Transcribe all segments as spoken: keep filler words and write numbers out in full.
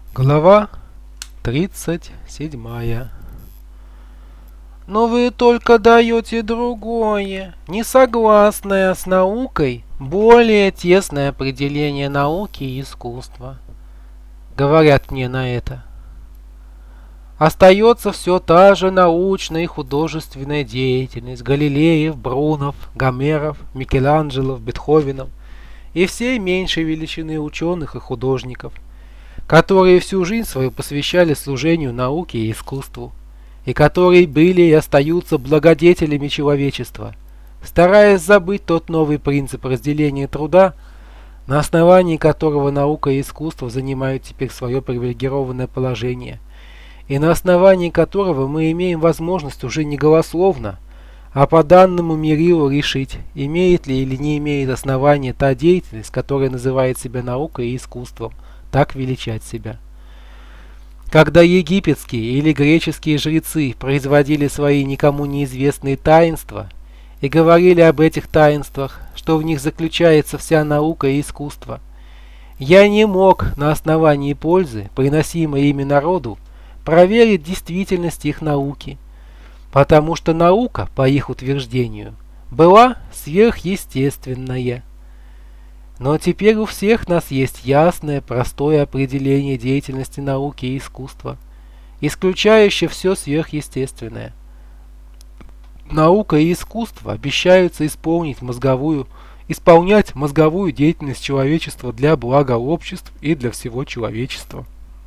Глава тридцать седьмая. Но вы только даете другое, несогласное с наукой, более тесное определение науки и искусства. Говорят мне на это. Остается все та же научная и художественная деятельность Галилеев, Брунов, Гомеров, Микеланджелов, Бетховенов и всей меньшей величины ученых и художников, которые всю жизнь свою посвящали служению науке и искусству, и которые были и остаются благодетелями человечества, стараясь забыть тот новый принцип разделения труда, на основании которого наука и искусство занимают теперь свое привилегированное положение, и на основании которого мы имеем возможность уже не голословно, а по данному мерилу решить, имеет ли или не имеет основания та деятельность, которая называет себя наукой и искусством, так величать себя. Когда египетские или греческие жрецы производили свои никому неизвестные таинства и говорили об этих таинствах, что в них заключается вся наука и искусство, я не мог на основании пользы, приносимой ими народу, проверить действительность их науки, потому что наука, по их утверждению, была сверхъестественная. Но теперь у всех нас есть ясное, простое определение деятельности науки и искусства, исключающее все сверхъестественное. Наука и искусство обещаются исполнить мозговую, исполнять мозговую деятельность человечества для блага обществ и для всего человечества.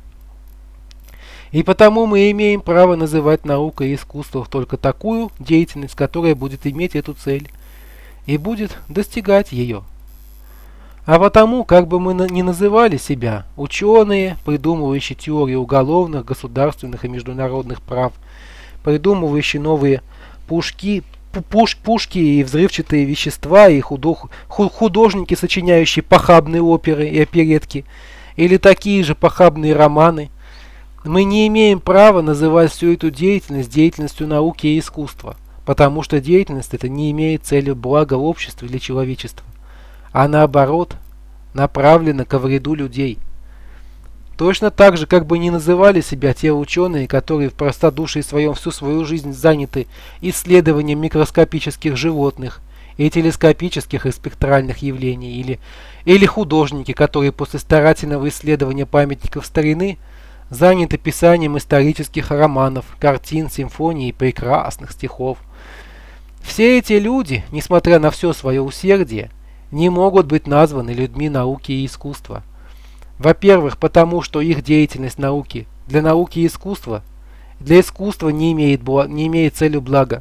И потому мы имеем право называть наукой и искусством только такую деятельность, которая будет иметь эту цель и будет достигать ее. А потому, как бы мы ни называли себя, ученые, придумывающие теории уголовных, государственных и международных прав, придумывающие новые пушки, пуш, пушки и взрывчатые вещества, и худо, художники, сочиняющие похабные оперы и оперетки, или такие же похабные романы, мы не имеем права называть всю эту деятельность деятельностью науки и искусства, потому что деятельность эта не имеет цели блага общества или человечества, а наоборот, направлена ко вреду людей. Точно так же, как бы ни называли себя те ученые, которые в простодушии своем всю свою жизнь заняты исследованием микроскопических животных и телескопических и спектральных явлений, или, или художники, которые после старательного исследования памятников старины заняты писанием исторических романов, картин, симфоний и прекрасных стихов. Все эти люди, несмотря на все свое усердие, не могут быть названы людьми науки и искусства. Во-первых, потому что их деятельность науки для науки и искусства, для искусства не имеет, не имеет целью блага.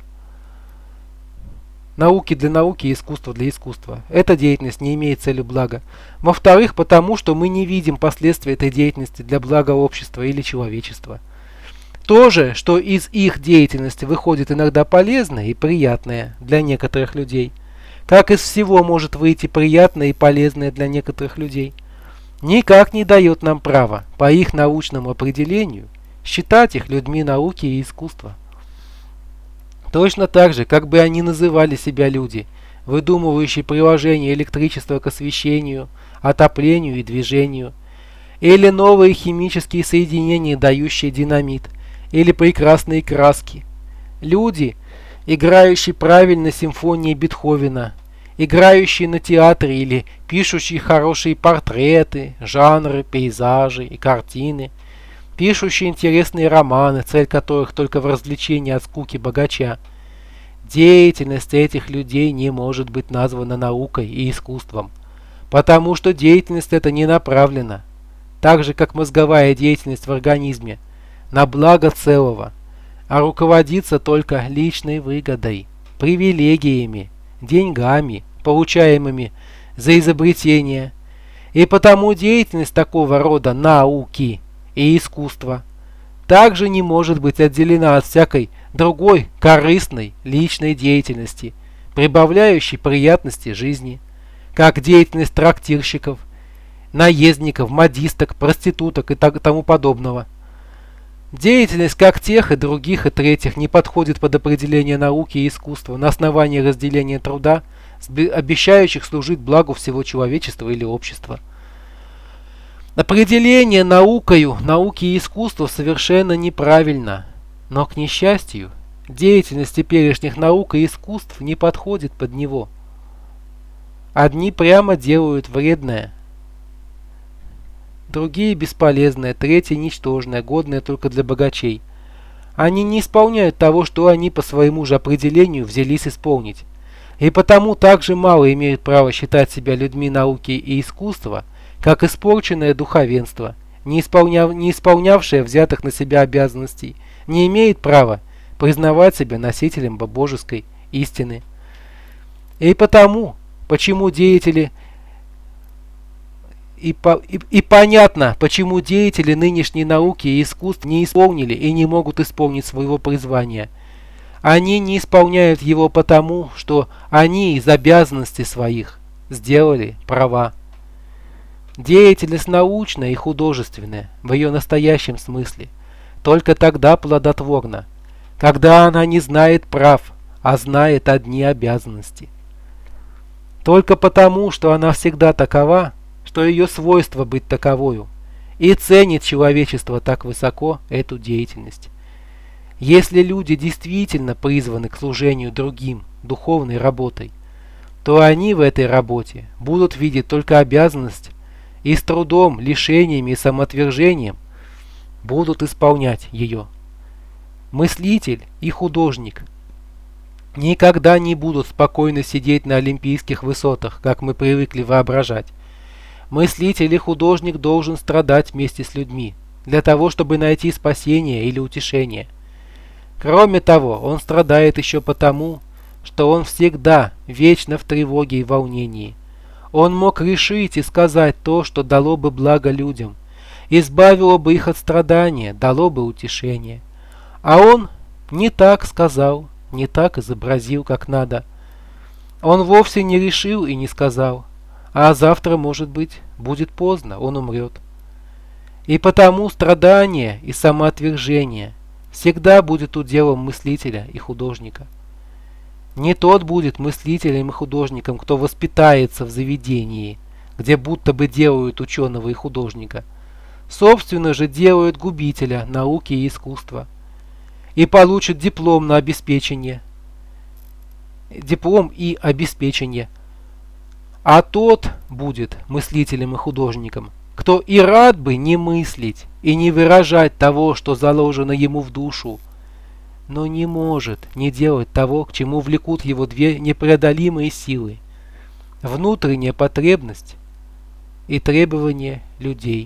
Науки для науки и искусства для искусства. Эта деятельность не имеет целью блага. Во-вторых, потому что мы не видим последствий этой деятельности для блага общества или человечества. То же, что из их деятельности выходит иногда полезное и приятное для некоторых людей, как из всего может выйти приятное и полезное для некоторых людей, никак не дает нам права, по их научному определению, считать их людьми науки и искусства. Точно так же, как бы они называли себя люди, выдумывающие приложение электричества к освещению, отоплению и движению, или новые химические соединения, дающие динамит, или прекрасные краски. Люди, играющие правильно симфонии Бетховена, играющие на театре или пишущие хорошие портреты, жанры, пейзажи и картины, пишущие интересные романы, цель которых только в развлечении от скуки богача. Деятельность этих людей не может быть названа наукой и искусством, потому что деятельность эта не направлена, так же как мозговая деятельность в организме, на благо целого, а руководится только личной выгодой, привилегиями, деньгами, получаемыми за изобретение, и потому деятельность такого рода науки и искусства также не может быть отделена от всякой другой корыстной личной деятельности, прибавляющей приятности жизни, как деятельность трактирщиков, наездников, модисток, проституток и тому подобного. Деятельность как тех и других и третьих не подходит под определение науки и искусства на основании разделения труда, обещающих служить благу всего человечества или общества. Определение наукою, науки и искусства совершенно неправильно, но, к несчастью, деятельность теперешних наук и искусств не подходит под него. Одни прямо делают вредное, другие бесполезное, третье ничтожное, годное только для богачей. Они не исполняют того, что они по своему же определению взялись исполнить, и потому также мало имеют право считать себя людьми науки и искусства, как испорченное духовенство, не, исполняв, не исполнявшее взятых на себя обязанностей, не имеет права признавать себя носителем божеской истины. И потому, почему деятели И, по, и, и понятно, почему деятели нынешней науки и искусств не исполнили и не могут исполнить своего призвания. Они не исполняют его потому, что они из обязанностей своих сделали права. Деятельность научная и художественная в ее настоящем смысле только тогда плодотворна, когда она не знает прав, а знает одни обязанности. Только потому, что она всегда такова, что ее свойство быть таковою, и ценит человечество так высоко эту деятельность. Если люди действительно призваны к служению другим духовной работой, то они в этой работе будут видеть только обязанность и с трудом, лишениями и самоотвержением будут исполнять ее. Мыслитель и художник никогда не будут спокойно сидеть на олимпийских высотах, как мы привыкли воображать. Мыслитель и художник должен страдать вместе с людьми, для того, чтобы найти спасение или утешение. Кроме того, он страдает еще потому, что он всегда вечно в тревоге и волнении. Он мог решить и сказать то, что дало бы благо людям, избавило бы их от страдания, дало бы утешение. А он не так сказал, не так изобразил, как надо. Он вовсе не решил и не сказал. А завтра, может быть, будет поздно, он умрет. И потому страдание и самоотвержение всегда будет уделом мыслителя и художника. Не тот будет мыслителем и художником, кто воспитается в заведении, где будто бы делают ученого и художника. Собственно же делают губителя науки и искусства. И получат диплом на обеспечение. Диплом и обеспечение. А тот будет мыслителем и художником, кто и рад бы не мыслить и не выражать того, что заложено ему в душу, но не может не делать того, к чему влекут его две непреодолимые силы – внутренняя потребность и требования людей.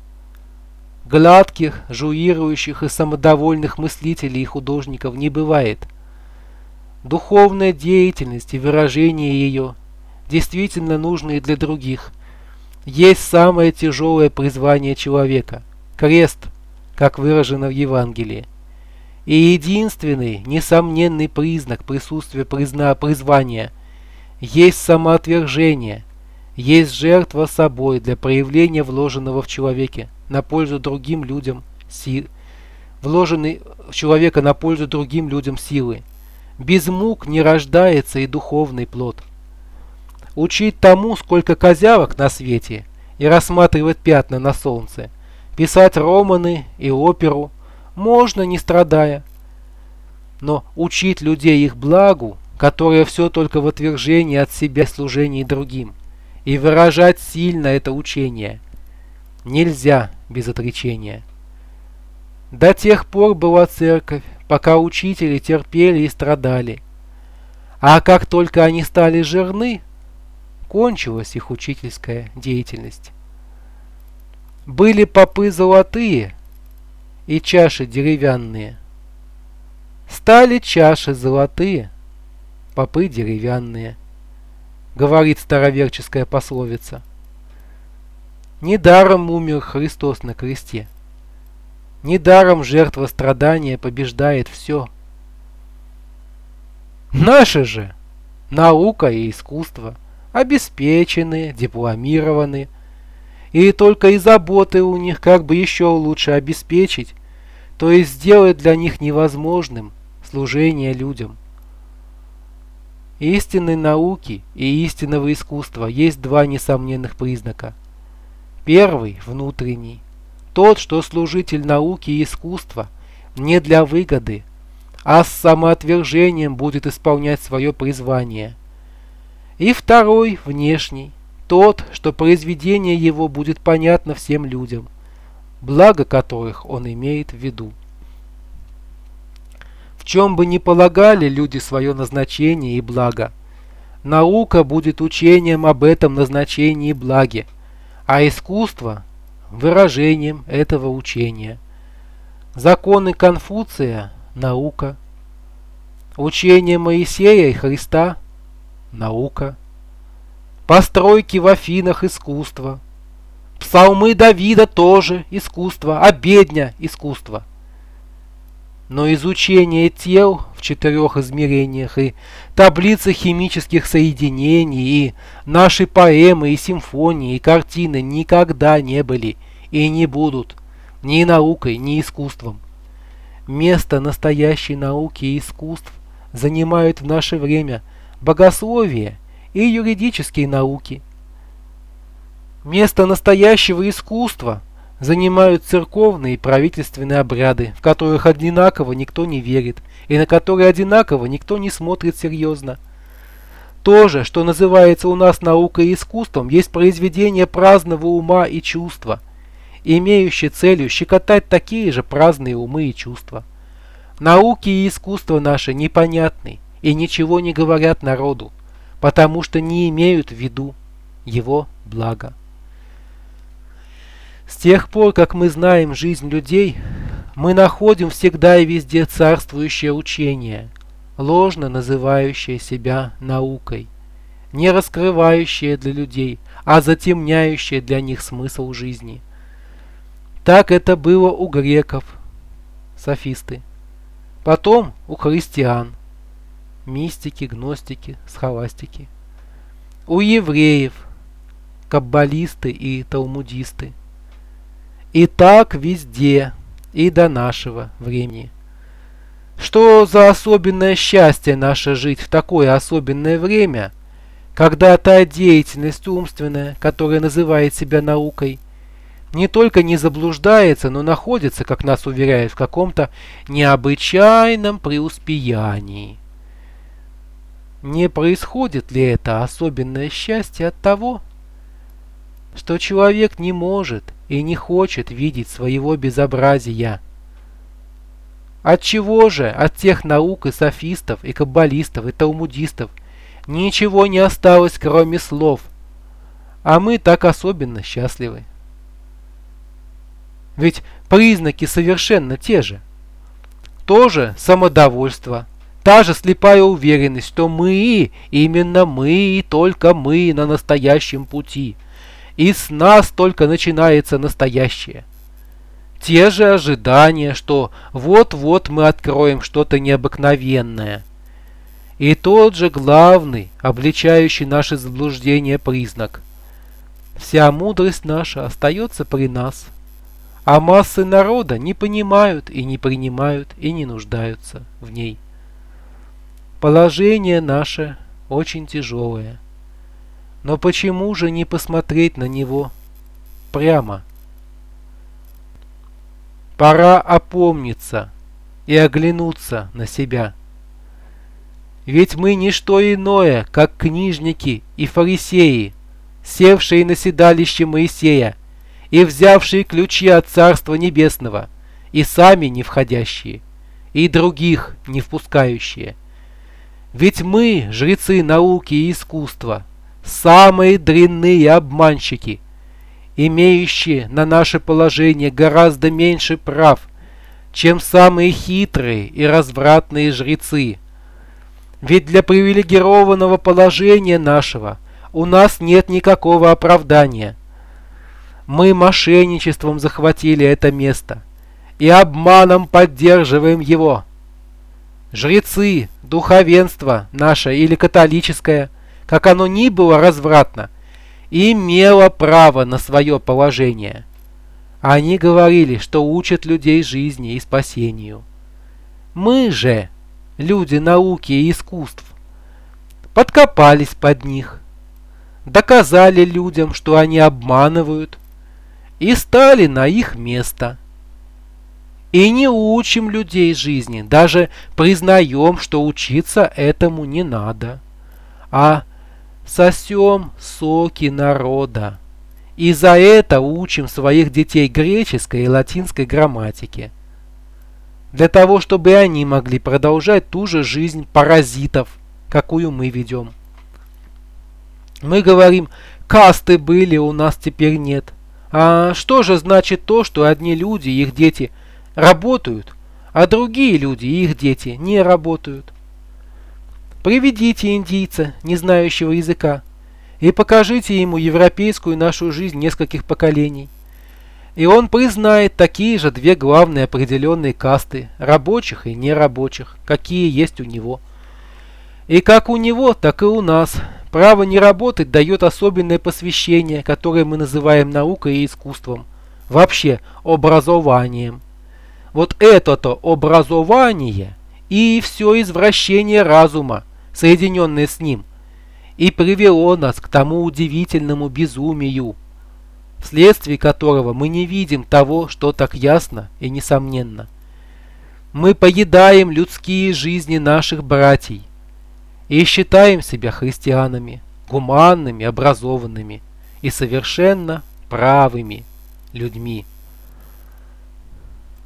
Гладких, жуирующих и самодовольных мыслителей и художников не бывает. Духовная деятельность и выражение ее – действительно нужные для других, есть самое тяжелое призвание человека – крест, как выражено в Евангелии. И единственный, несомненный признак присутствия призна призвания есть самоотвержение, есть жертва собой для проявления вложенного в человеке на пользу другим людям силы, вложенный в человека на пользу другим людям силы. Без мук не рождается и духовный плод. Учить тому, сколько козявок на свете, и рассматривать пятна на солнце, писать романы и оперу можно, не страдая. Но учить людей их благу, которое все только в отвержении от себя служении другим, и выражать сильно это учение, нельзя без отречения. До тех пор была церковь, пока учители терпели и страдали. А как только они стали жирны, кончилась их учительская деятельность. Были попы золотые и чаши деревянные. Стали чаши золотые, попы деревянные, говорит староверческая пословица. Недаром умер Христос на кресте. Недаром жертва страдания побеждает все. Наши же наука и искусство обеспечены, дипломированы, и только и заботы у них, как бы еще лучше обеспечить, то есть сделать для них невозможным служение людям. Истинной науки и истинного искусства есть два несомненных признака. Первый – внутренний, тот, что служитель науки и искусства, не для выгоды, а с самоотвержением будет исполнять свое призвание. И второй – внешний, тот, что произведение его будет понятно всем людям, благо которых он имеет в виду. В чем бы ни полагали люди свое назначение и благо, наука будет учением об этом назначении и благе, а искусство – выражением этого учения. Законы Конфуция – наука. Учение Моисея и Христа – наука. Постройки в Афинах – искусство. Псалмы Давида тоже искусство, обедня – искусство. Но изучение тел в четырех измерениях и таблицы химических соединений и наши поэмы и симфонии и картины никогда не были и не будут ни наукой, ни искусством. Место настоящей науки и искусств занимают в наше время богословие и юридические науки. Место настоящего искусства занимают церковные и правительственные обряды, в которых одинаково никто не верит и на которые одинаково никто не смотрит серьезно. То же, что называется у нас наукой и искусством, есть произведение праздного ума и чувства, имеющее целью щекотать такие же праздные умы и чувства. Науки и искусство наши непонятны и ничего не говорят народу, потому что не имеют в виду его блага. С тех пор, как мы знаем жизнь людей, мы находим всегда и везде царствующее учение, ложно называющее себя наукой, не раскрывающее для людей, а затемняющее для них смысл жизни. Так это было у греков, софисты, потом у христиан, мистики, гностики, схоластики, у евреев, каббалисты и талмудисты. И так везде, и до нашего времени. Что за особенное счастье наше жить в такое особенное время, когда та деятельность умственная, которая называет себя наукой, не только не заблуждается, но находится, как нас уверяют, в каком-то необычайном преуспеянии. Не происходит ли это особенное счастье от того, что человек не может и не хочет видеть своего безобразия? Отчего же от тех наук и софистов, и каббалистов, и талмудистов ничего не осталось, кроме слов, а мы так особенно счастливы? Ведь признаки совершенно те же. То же самодовольство, та же слепая уверенность, что мы, именно мы и только мы на настоящем пути, и с нас только начинается настоящее. Те же ожидания, что вот-вот мы откроем что-то необыкновенное. И тот же главный, обличающий наше заблуждение признак. Вся мудрость наша остается при нас, а массы народа не понимают и не принимают и не нуждаются в ней. Положение наше очень тяжелое. Но почему же не посмотреть на него прямо? Пора опомниться и оглянуться на себя. Ведь мы не что иное, как книжники и фарисеи, севшие на седалище Моисея и взявшие ключи от Царства Небесного, и сами не входящие, и других не впускающие. Ведь мы, жрецы науки и искусства, самые дрянные обманщики, имеющие на наше положение гораздо меньше прав, чем самые хитрые и развратные жрецы. Ведь для привилегированного положения нашего у нас нет никакого оправдания. Мы мошенничеством захватили это место и обманом поддерживаем его. Жрецы, духовенство наше или католическое, как оно ни было развратно, имело право на свое положение. Они говорили, что учат людей жизни и спасению. Мы же, люди науки и искусств, подкопались под них, доказали людям, что они обманывают, и стали на их место. И не учим людей жизни, даже признаем, что учиться этому не надо, а сосем соки народа. И за это учим своих детей греческой и латинской грамматике, для того, чтобы они могли продолжать ту же жизнь паразитов, какую мы ведем. Мы говорим, касты были, у нас теперь нет. А что же значит то, что одни люди и их дети работают, а другие люди и их дети не работают? Приведите индийца, не знающего языка, и покажите ему европейскую нашу жизнь нескольких поколений. И он признает такие же две главные определенные касты, рабочих и нерабочих, какие есть у него. И как у него, так и у нас. Право не работать дает особенное посвящение, которое мы называем наукой и искусством. Вообще, образованием. Вот это-то образование и все извращение разума, соединенное с ним, и привело нас к тому удивительному безумию, вследствие которого мы не видим того, что так ясно и несомненно. Мы поедаем людские жизни наших братьев и считаем себя христианами, гуманными, образованными и совершенно правыми людьми.